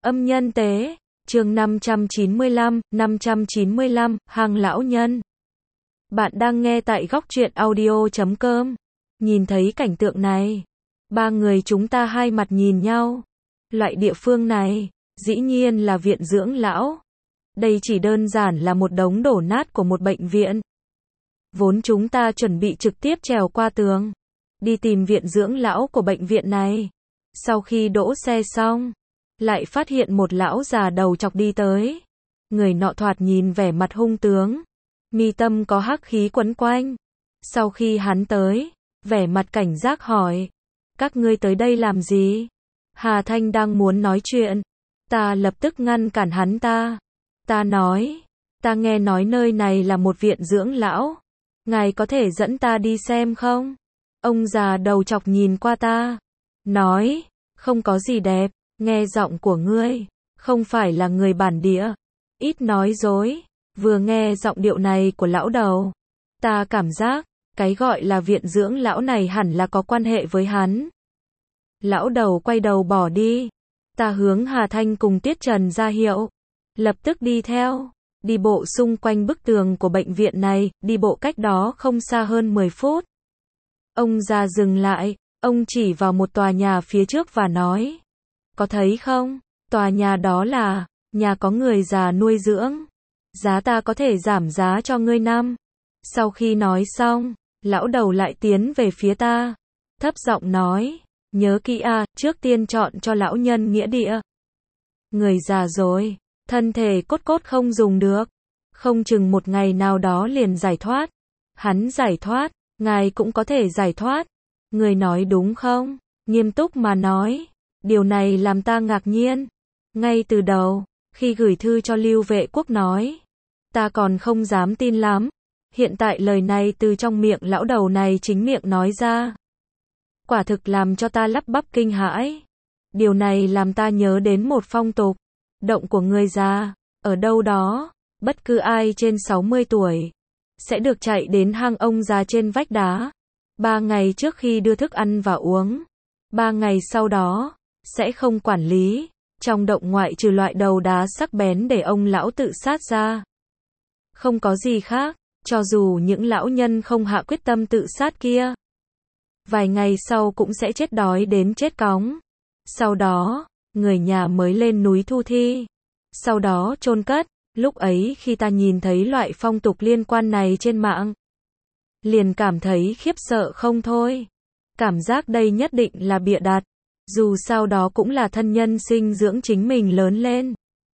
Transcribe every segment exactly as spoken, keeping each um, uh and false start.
Âm nhân tế, chương năm trăm chín mươi lăm, năm trăm chín mươi lăm, hang lão nhân. Bạn đang nghe tại góc truyện audio chấm com. Nhìn thấy cảnh tượng này, ba người chúng ta hai mặt nhìn nhau. Loại địa phương này, dĩ nhiên là viện dưỡng lão. Đây chỉ đơn giản là một đống đổ nát của một bệnh viện. Vốn chúng ta chuẩn bị trực tiếp trèo qua tường, đi tìm viện dưỡng lão của bệnh viện này. Sau khi đỗ xe xong, lại phát hiện một lão già đầu chọc đi tới. Người nọ thoạt nhìn vẻ mặt hung tướng, mi tâm có hắc khí quấn quanh. Sau khi hắn tới, vẻ mặt cảnh giác hỏi, các ngươi tới đây làm gì? Hà Thanh đang muốn nói chuyện, ta lập tức ngăn cản hắn ta. Ta nói, ta nghe nói nơi này là một viện dưỡng lão, ngài có thể dẫn ta đi xem không? Ông già đầu chọc nhìn qua ta, nói, không có gì đẹp, nghe giọng của ngươi, không phải là người bản địa, ít nói dối. Vừa nghe giọng điệu này của lão đầu, ta cảm giác, cái gọi là viện dưỡng lão này hẳn là có quan hệ với hắn. Lão đầu quay đầu bỏ đi, ta hướng Hà Thanh cùng Tiết Trần ra hiệu, lập tức đi theo, đi bộ xung quanh bức tường của bệnh viện này, đi bộ cách đó không xa hơn mười phút. Ông già dừng lại, ông chỉ vào một tòa nhà phía trước và nói, có thấy không, tòa nhà đó là, nhà có người già nuôi dưỡng, giá ta có thể giảm giá cho ngươi năm. Sau khi nói xong, lão đầu lại tiến về phía ta, thấp giọng nói, nhớ kỹ a, trước tiên chọn cho lão nhân nghĩa địa. Người già rồi, thân thể cốt cốt không dùng được, không chừng một ngày nào đó liền giải thoát. Hắn giải thoát, ngài cũng có thể giải thoát. Người nói đúng không? Nghiêm túc mà nói, điều này làm ta ngạc nhiên. Ngay từ đầu, khi gửi thư cho Lưu Vệ Quốc nói, ta còn không dám tin lắm. Hiện tại lời này từ trong miệng lão đầu này chính miệng nói ra, quả thực làm cho ta lắp bắp kinh hãi. Điều này làm ta nhớ đến một phong tục, động của người già, ở đâu đó, bất cứ ai trên sáu mươi tuổi, sẽ được chạy đến hang ông già trên vách đá. Ba ngày trước khi đưa thức ăn và uống, ba ngày sau đó, sẽ không quản lý. Trong động ngoại trừ loại đầu đá sắc bén để ông lão tự sát ra, không có gì khác, cho dù những lão nhân không hạ quyết tâm tự sát kia, vài ngày sau cũng sẽ chết đói đến chết cóng. Sau đó, người nhà mới lên núi thu thi, sau đó chôn cất. Lúc ấy khi ta nhìn thấy loại phong tục liên quan này trên mạng, liền cảm thấy khiếp sợ không thôi. Cảm giác đây nhất định là bịa đặt, dù sao đó cũng là thân nhân sinh dưỡng chính mình lớn lên.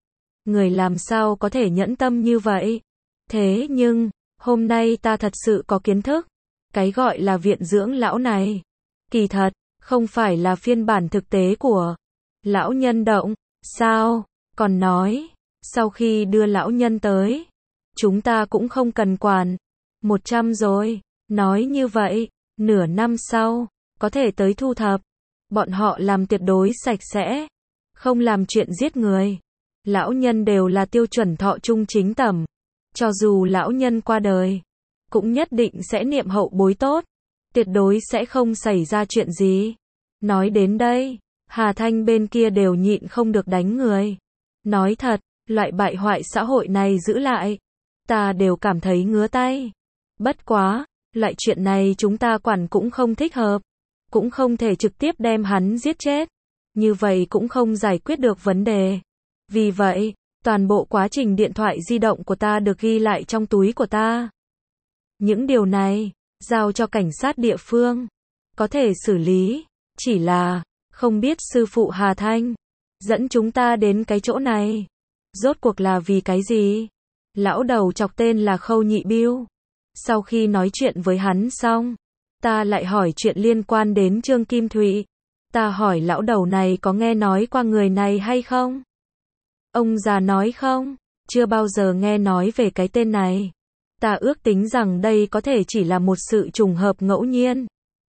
Người làm sao có thể nhẫn tâm như vậy? Thế nhưng, hôm nay ta thật sự có kiến thức. Cái gọi là viện dưỡng lão này, kỳ thật, không phải là phiên bản thực tế của lão nhân động. Sao? Còn nói, sau khi đưa lão nhân tới, chúng ta cũng không cần quản. Một trăm rồi. Nói như vậy, nửa năm sau, có thể tới thu thập. Bọn họ làm tuyệt đối sạch sẽ, không làm chuyện giết người. Lão nhân đều là tiêu chuẩn thọ trung chính tẩm. Cho dù lão nhân qua đời, cũng nhất định sẽ niệm hậu bối tốt, tuyệt đối sẽ không xảy ra chuyện gì. Nói đến đây, Hà Thanh bên kia đều nhịn không được đánh người. Nói thật, loại bại hoại xã hội này giữ lại, ta đều cảm thấy ngứa tay. Bất quá, loại chuyện này chúng ta quản cũng không thích hợp, cũng không thể trực tiếp đem hắn giết chết. Như vậy cũng không giải quyết được vấn đề. Vì vậy, toàn bộ quá trình điện thoại di động của ta được ghi lại trong túi của ta. Những điều này, giao cho cảnh sát địa phương, có thể xử lý. Chỉ là, không biết sư phụ Hà Thanh dẫn chúng ta đến cái chỗ này, rốt cuộc là vì cái gì? Lão đầu chọc tên là Khâu Nhị Biêu. Sau khi nói chuyện với hắn xong, ta lại hỏi chuyện liên quan đến Trương Kim Thụy. Ta hỏi lão đầu này có nghe nói qua người này hay không? Ông già nói không, chưa bao giờ nghe nói về cái tên này. Ta ước tính rằng đây có thể chỉ là một sự trùng hợp ngẫu nhiên.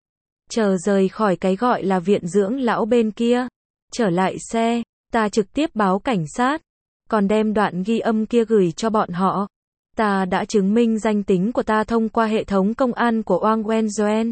Chờ rời khỏi cái gọi là viện dưỡng lão bên kia, trở lại xe, ta trực tiếp báo cảnh sát, còn đem đoạn ghi âm kia gửi cho bọn họ. Ta đã chứng minh danh tính của ta thông qua hệ thống công an của Oang Wen Doen.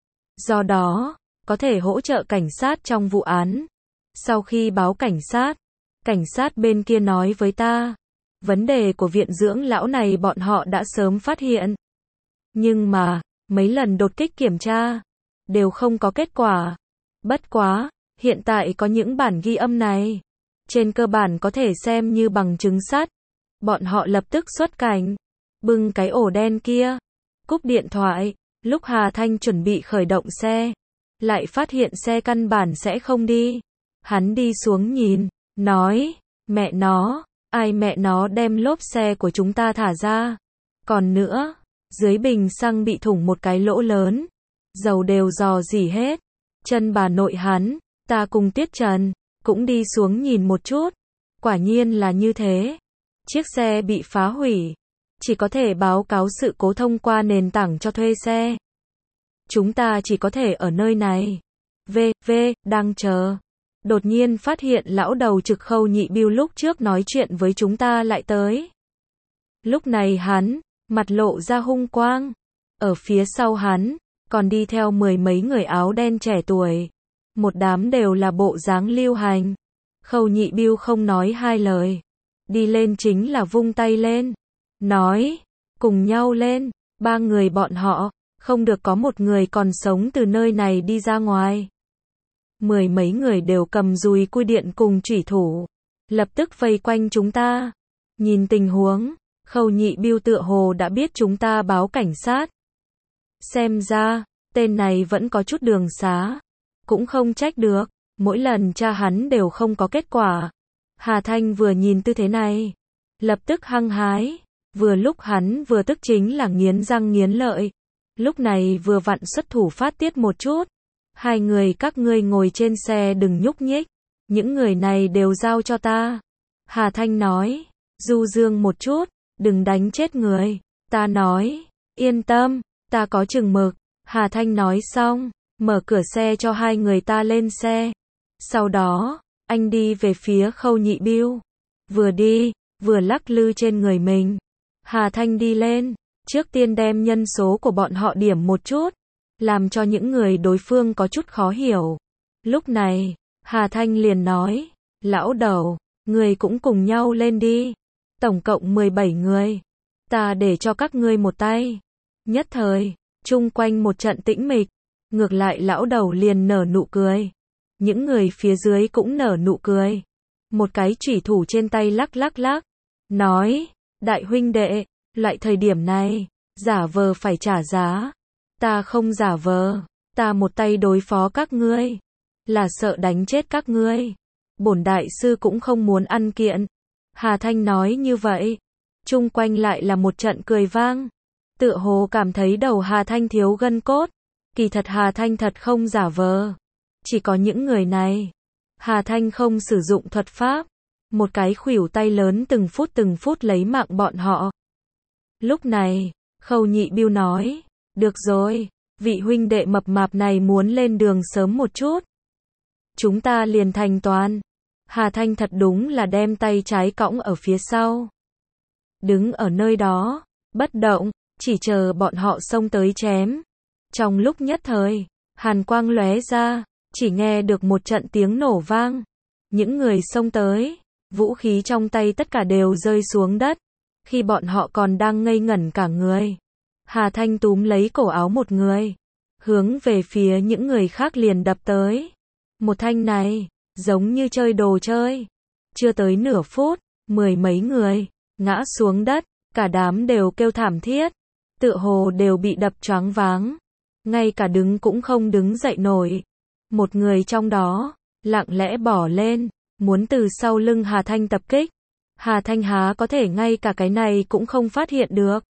Do đó, có thể hỗ trợ cảnh sát trong vụ án. Sau khi báo cảnh sát, Cảnh sát bên kia nói với ta, vấn đề của viện dưỡng lão này bọn họ đã sớm phát hiện. Nhưng mà, mấy lần đột kích kiểm tra, đều không có kết quả. Bất quá, hiện tại có những bản ghi âm này. Trên cơ bản có thể xem như bằng chứng sắt. Bọn họ lập tức xuất cảnh, bưng cái ổ đen kia, cúp điện thoại. Lúc Hà Thanh chuẩn bị khởi động xe, lại phát hiện xe căn bản sẽ không đi. Hắn đi xuống nhìn, nói, mẹ nó, ai mẹ nó đem lốp xe của chúng ta thả ra. Còn nữa, dưới bình xăng bị thủng một cái lỗ lớn, dầu đều rò rỉ hết. Chân bà nội hắn, ta cùng Tiết Trần, cũng đi xuống nhìn một chút. Quả nhiên là như thế. Chiếc xe bị phá hủy. Chỉ có thể báo cáo sự cố thông qua nền tảng cho thuê xe. Chúng ta chỉ có thể ở nơi này. V, V, đang chờ. Đột nhiên phát hiện lão đầu trực Khâu Nhị Bưu lúc trước nói chuyện với chúng ta lại tới. Lúc này hắn, mặt lộ ra hung quang. Ở phía sau hắn, còn đi theo mười mấy người áo đen trẻ tuổi. Một đám đều là bộ dáng lưu hành. Khâu Nhị Bưu không nói hai lời. Đi lên chính là vung tay lên. Nói, cùng nhau lên, ba người bọn họ, không được có một người còn sống từ nơi này đi ra ngoài. Mười mấy người đều cầm dùi cui điện cùng chủy thủ, lập tức vây quanh chúng ta. Nhìn tình huống, Khâu Nhị Bưu tựa hồ đã biết chúng ta báo cảnh sát. Xem ra, tên này vẫn có chút đường xá. Cũng không trách được, mỗi lần tra hắn đều không có kết quả. Hà Thanh vừa nhìn tư thế này, lập tức hăng hái. Vừa lúc hắn vừa tức chính là nghiến răng nghiến lợi. Lúc này vừa vặn xuất thủ phát tiết một chút. Hai người các ngươi ngồi trên xe đừng nhúc nhích. Những người này đều giao cho ta. Hà Thanh nói, du dương một chút, đừng đánh chết người. Ta nói, yên tâm, ta có chừng mực. Hà Thanh nói xong, mở cửa xe cho hai người ta lên xe. Sau đó, anh đi về phía Khâu Nhị Bưu. Vừa đi, vừa lắc lư trên người mình. Hà Thanh đi lên, trước tiên đem nhân số của bọn họ điểm một chút, làm cho những người đối phương có chút khó hiểu. Lúc này, Hà Thanh liền nói, lão đầu, người cũng cùng nhau lên đi. Tổng cộng mười bảy người. Ta để cho các ngươi một tay. Nhất thời, chung quanh một trận tĩnh mịch. Ngược lại lão đầu liền nở nụ cười. Những người phía dưới cũng nở nụ cười. Một cái chủy thủ trên tay lắc lắc lắc. Nói, đại huynh đệ, loại thời điểm này, giả vờ phải trả giá. Ta không giả vờ, ta một tay đối phó các ngươi. Là sợ đánh chết các ngươi. Bổn đại sư cũng không muốn ăn kiện. Hà Thanh nói như vậy. Chung quanh lại là một trận cười vang. Tựa hồ cảm thấy đầu Hà Thanh thiếu gân cốt. Kỳ thật Hà Thanh thật không giả vờ. Chỉ có những người này. Hà Thanh không sử dụng thuật pháp. Một cái khuỷu tay lớn từng phút từng phút lấy mạng bọn họ. Lúc này, Khâu Nhị Bưu nói, được rồi, vị huynh đệ mập mạp này muốn lên đường sớm một chút. Chúng ta liền thành toán. Hà Thanh thật đúng là đem tay trái cõng ở phía sau. Đứng ở nơi đó, bất động, chỉ chờ bọn họ xông tới chém. Trong lúc nhất thời, hàn quang lóe ra, chỉ nghe được một trận tiếng nổ vang. Những người xông tới, vũ khí trong tay tất cả đều rơi xuống đất. Khi bọn họ còn đang ngây ngẩn cả người, Hà Thanh túm lấy cổ áo một người, hướng về phía những người khác liền đập tới. Một thanh này, giống như chơi đồ chơi. Chưa tới nửa phút, mười mấy người ngã xuống đất, cả đám đều kêu thảm thiết, tựa hồ đều bị đập choáng váng, ngay cả đứng cũng không đứng dậy nổi. Một người trong đó lặng lẽ bỏ lên, muốn từ sau lưng Hà Thanh tập kích. Hà Thanh há có thể ngay cả cái này cũng không phát hiện được.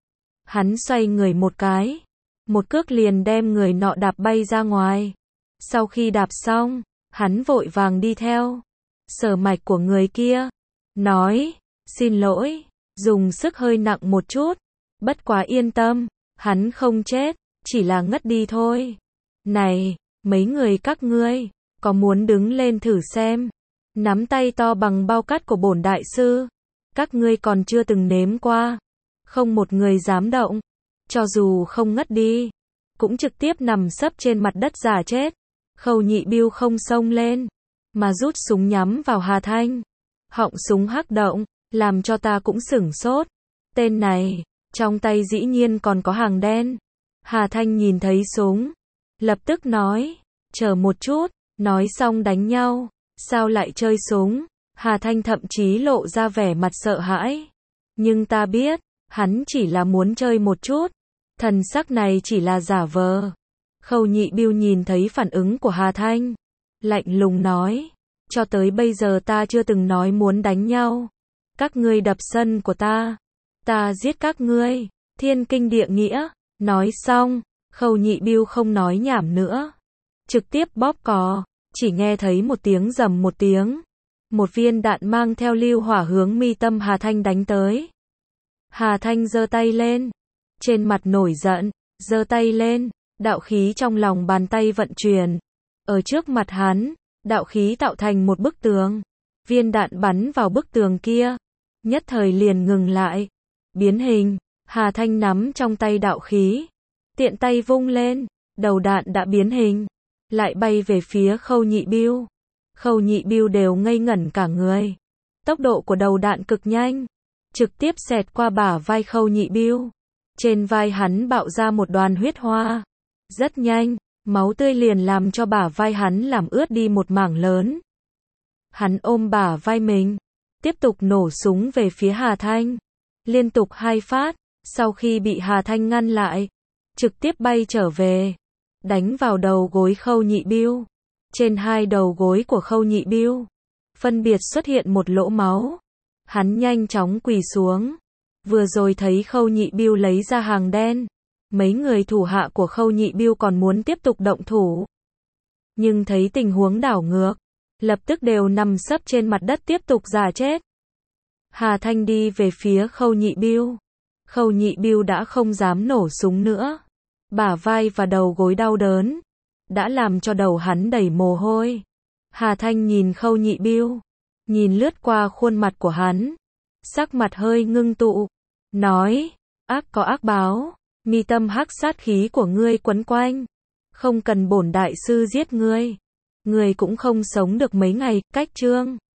Hắn xoay người một cái, một cước liền đem người nọ đạp bay ra ngoài. Sau khi đạp xong, hắn vội vàng đi theo, sờ mạch của người kia, nói, xin lỗi, dùng sức hơi nặng một chút, bất quá yên tâm, hắn không chết, chỉ là ngất đi thôi. Này, mấy người các ngươi, có muốn đứng lên thử xem? Nắm tay to bằng bao cát của bổn đại sư, các ngươi còn chưa từng nếm qua, không một người dám động, cho dù không ngất đi, cũng trực tiếp nằm sấp trên mặt đất giả chết. Khâu Nhị Bưu không xông lên, mà rút súng nhắm vào Hà Thanh. Họng súng hắc động, làm cho ta cũng sửng sốt. Tên này, trong tay dĩ nhiên còn có hàng đen. Hà Thanh nhìn thấy súng, lập tức nói, chờ một chút, nói xong đánh nhau, sao lại chơi súng? Hà Thanh thậm chí lộ ra vẻ mặt sợ hãi. Nhưng ta biết, hắn chỉ là muốn chơi một chút, thần sắc này chỉ là giả vờ. Khâu Nhị Bưu nhìn thấy phản ứng của Hà Thanh, lạnh lùng nói, cho tới bây giờ ta chưa từng nói muốn đánh nhau. Các ngươi đập sân của ta, ta giết các ngươi, thiên kinh địa nghĩa. Nói xong, Khâu Nhị Bưu không nói nhảm nữa, trực tiếp bóp cò, chỉ nghe thấy một tiếng rầm một tiếng. Một viên đạn mang theo lưu hỏa hướng mi tâm Hà Thanh đánh tới. Hà Thanh giơ tay lên, trên mặt nổi giận, giơ tay lên, đạo khí trong lòng bàn tay vận chuyển. Ở trước mặt hắn, đạo khí tạo thành một bức tường. Viên đạn bắn vào bức tường kia, nhất thời liền ngừng lại, biến hình. Hà Thanh nắm trong tay đạo khí, tiện tay vung lên, đầu đạn đã biến hình, lại bay về phía Khâu Nhị Bưu. Khâu Nhị Bưu đều ngây ngẩn cả người. Tốc độ của đầu đạn cực nhanh, trực tiếp xẹt qua bả vai Khâu Nhị Bưu. Trên vai hắn bạo ra một đoàn huyết hoa. Rất nhanh, máu tươi liền làm cho bả vai hắn làm ướt đi một mảng lớn. Hắn ôm bả vai mình, tiếp tục nổ súng về phía Hà Thanh. Liên tục hai phát, sau khi bị Hà Thanh ngăn lại, trực tiếp bay trở về, đánh vào đầu gối Khâu Nhị Bưu. Trên hai đầu gối của Khâu Nhị Bưu, phân biệt xuất hiện một lỗ máu. Hắn nhanh chóng quỳ xuống. Vừa rồi thấy Khâu Nhị Bưu lấy ra hàng đen, mấy người thủ hạ của Khâu Nhị Bưu còn muốn tiếp tục động thủ. Nhưng thấy tình huống đảo ngược, lập tức đều nằm sấp trên mặt đất tiếp tục giả chết. Hà Thanh đi về phía Khâu Nhị Bưu. Khâu Nhị Bưu đã không dám nổ súng nữa. Bả vai và đầu gối đau đớn, đã làm cho đầu hắn đầy mồ hôi. Hà Thanh nhìn Khâu Nhị Bưu, nhìn lướt qua khuôn mặt của hắn, sắc mặt hơi ngưng tụ, nói, ác có ác báo, mi tâm hắc sát khí của ngươi quấn quanh, không cần bổn đại sư giết ngươi, ngươi cũng không sống được mấy ngày. Cách chương